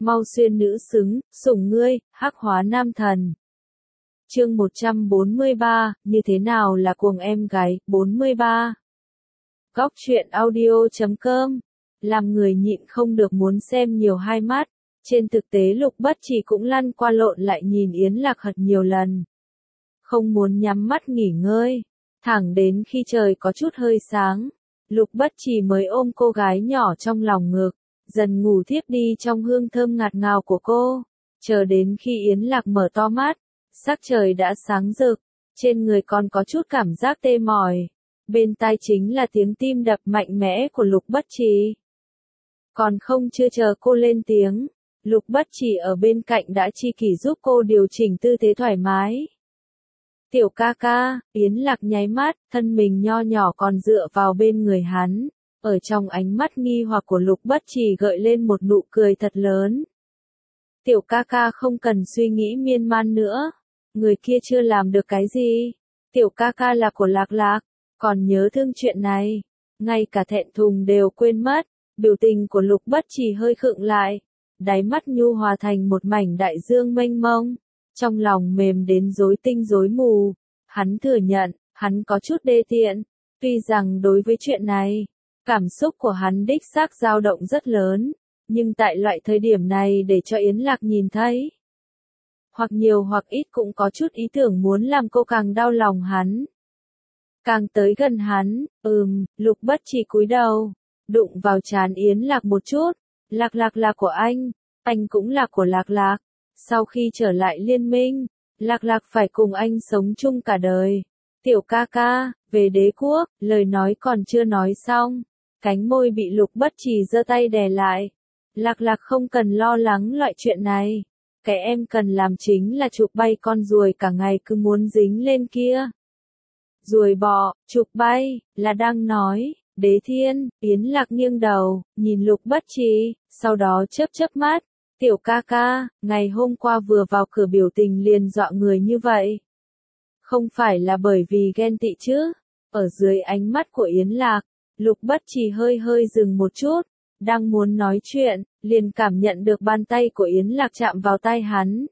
mau xuyên nữ xứng, sủng ngươi, hắc hóa nam thần. Chương 143, như thế nào là cuồng em gái, 43. Góc truyện audio.com, làm người nhịn không được muốn xem nhiều hai mắt. Trên thực tế Lục Bất Trì cũng lăn qua lộn lại nhìn Yến Lạc Hật nhiều lần. Không muốn nhắm mắt nghỉ ngơi, thẳng đến khi trời có chút hơi sáng, Lục Bất Trì mới ôm cô gái nhỏ trong lòng ngực, dần ngủ thiếp đi trong hương thơm ngạt ngào của cô. Chờ đến khi Yến Lạc mở to mắt, sắc trời đã sáng rực, trên người còn có chút cảm giác tê mỏi. Bên tai chính là tiếng tim đập mạnh mẽ của Lục Bất Trì. Còn không chưa chờ cô lên tiếng, Lục Bất Trì ở bên cạnh đã chi kỷ giúp cô điều chỉnh tư thế thoải mái. Tiểu ca ca, Yến Lạc nháy mắt, thân mình nho nhỏ còn dựa vào bên người hắn. Ở trong ánh mắt nghi hoặc của Lục Bất Trì gợi lên một nụ cười thật lớn. Tiểu ca ca không cần suy nghĩ miên man nữa. Người kia chưa làm được cái gì. Tiểu ca ca là của Lạc Lạc, còn nhớ thương chuyện này. Ngay cả thẹn thùng đều quên mất. Biểu tình của Lục Bất Trì hơi khựng lại. Đáy mắt nhu hòa thành một mảnh đại dương mênh mông. Trong lòng mềm đến rối tinh rối mù. Hắn thừa nhận, hắn có chút đê tiện. Tuy rằng đối với chuyện này, cảm xúc của hắn đích xác dao động rất lớn. Nhưng tại loại thời điểm này để cho Yến Lạc nhìn thấy, hoặc nhiều hoặc ít cũng có chút ý tưởng muốn làm cô càng đau lòng hắn. Càng tới gần hắn, Lục Bất Trì cúi đầu, đụng vào trán Yến Lạc một chút. Lạc Lạc là của anh cũng là của Lạc Lạc. Sau khi trở lại liên minh, Lạc Lạc phải cùng anh sống chung cả đời. Tiểu ca ca, về đế quốc, lời nói còn chưa nói xong. Cánh môi bị Lục Bất Trì giơ tay đè lại. Lạc Lạc không cần lo lắng loại chuyện này. Cái em cần làm chính là chụp bay con ruồi cả ngày cứ muốn dính lên kia. Ruồi bọ, chụp bay, là đang nói, Đế Thiên. Yến Lạc nghiêng đầu, nhìn Lục Bất Trì, sau đó chớp mắt. Tiểu ca ca, ngày hôm qua vừa vào cửa biểu tình liền dọa người như vậy. Không phải là bởi vì ghen tị chứ? Ở dưới ánh mắt của Yến Lạc, Lục Bất Trì hơi dừng một chút. Đang muốn nói chuyện, liền cảm nhận được bàn tay của Yến Lạc chạm vào tay hắn.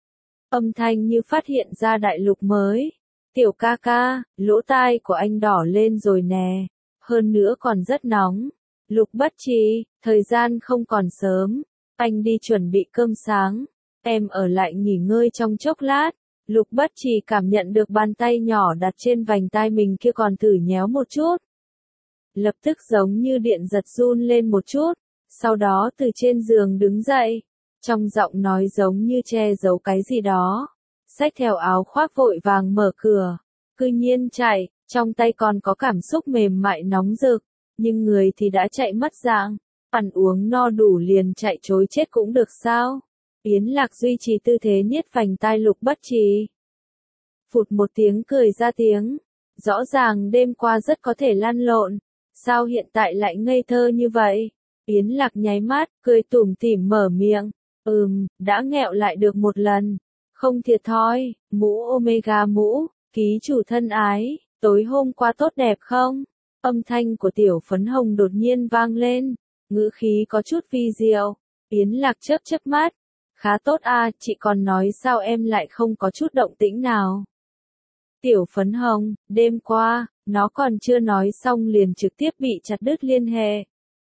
Âm thanh như phát hiện ra đại lục mới. Tiểu ca ca, lỗ tai của anh đỏ lên rồi nè. Hơn nữa còn rất nóng. Lục Bất Trì, thời gian không còn sớm. Anh đi chuẩn bị cơm sáng. Em ở lại nghỉ ngơi trong chốc lát. Lục Bất Trì cảm nhận được bàn tay nhỏ đặt trên vành tai mình kia còn thử nhéo một chút. Lập tức giống như điện giật run lên một chút, sau đó từ trên giường đứng dậy, trong giọng nói giống như che giấu cái gì đó, xách theo áo khoác vội vàng mở cửa, cư nhiên chạy, trong tay còn có cảm xúc mềm mại nóng rực, nhưng người thì đã chạy mất dạng, ăn uống no đủ liền chạy trối chết cũng được sao? Yến Lạc duy trì tư thế niết vành tai Lục Bất Trì. Phụt một tiếng cười ra tiếng, rõ ràng đêm qua rất có thể lăn lộn. Sao hiện tại lại ngây thơ như vậy? Yến Lạc nháy mắt, cười tủm tỉm mở miệng. Đã nghẹo lại được một lần. Không thiệt thòi, mũ Omega mũ, ký chủ thân ái, tối hôm qua tốt đẹp không? Âm thanh của tiểu phấn hồng đột nhiên vang lên, ngữ khí có chút vi diệu. Yến Lạc chớp mắt. Khá tốt à, chị còn nói sao em lại không có chút động tĩnh nào? Tiểu phấn hồng, đêm qua, nó còn chưa nói xong liền trực tiếp bị chặt đứt liên hệ.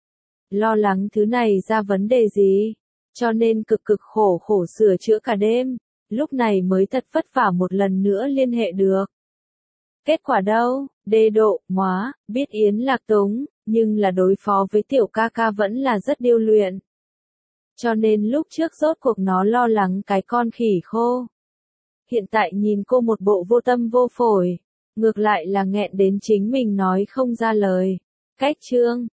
Lo lắng thứ này ra vấn đề gì, cho nên cực khổ sửa chữa cả đêm, lúc này mới thật vất vả một lần nữa liên hệ được. Kết quả đâu, đê độ, biết Yến Lạc túng, nhưng là đối phó với tiểu ca ca vẫn là rất điêu luyện. Cho nên lúc trước rốt cuộc nó lo lắng cái con khỉ khô. Hiện tại nhìn cô một bộ vô tâm vô phổi, ngược lại là nghẹn đến chính mình nói không ra lời. Cách chương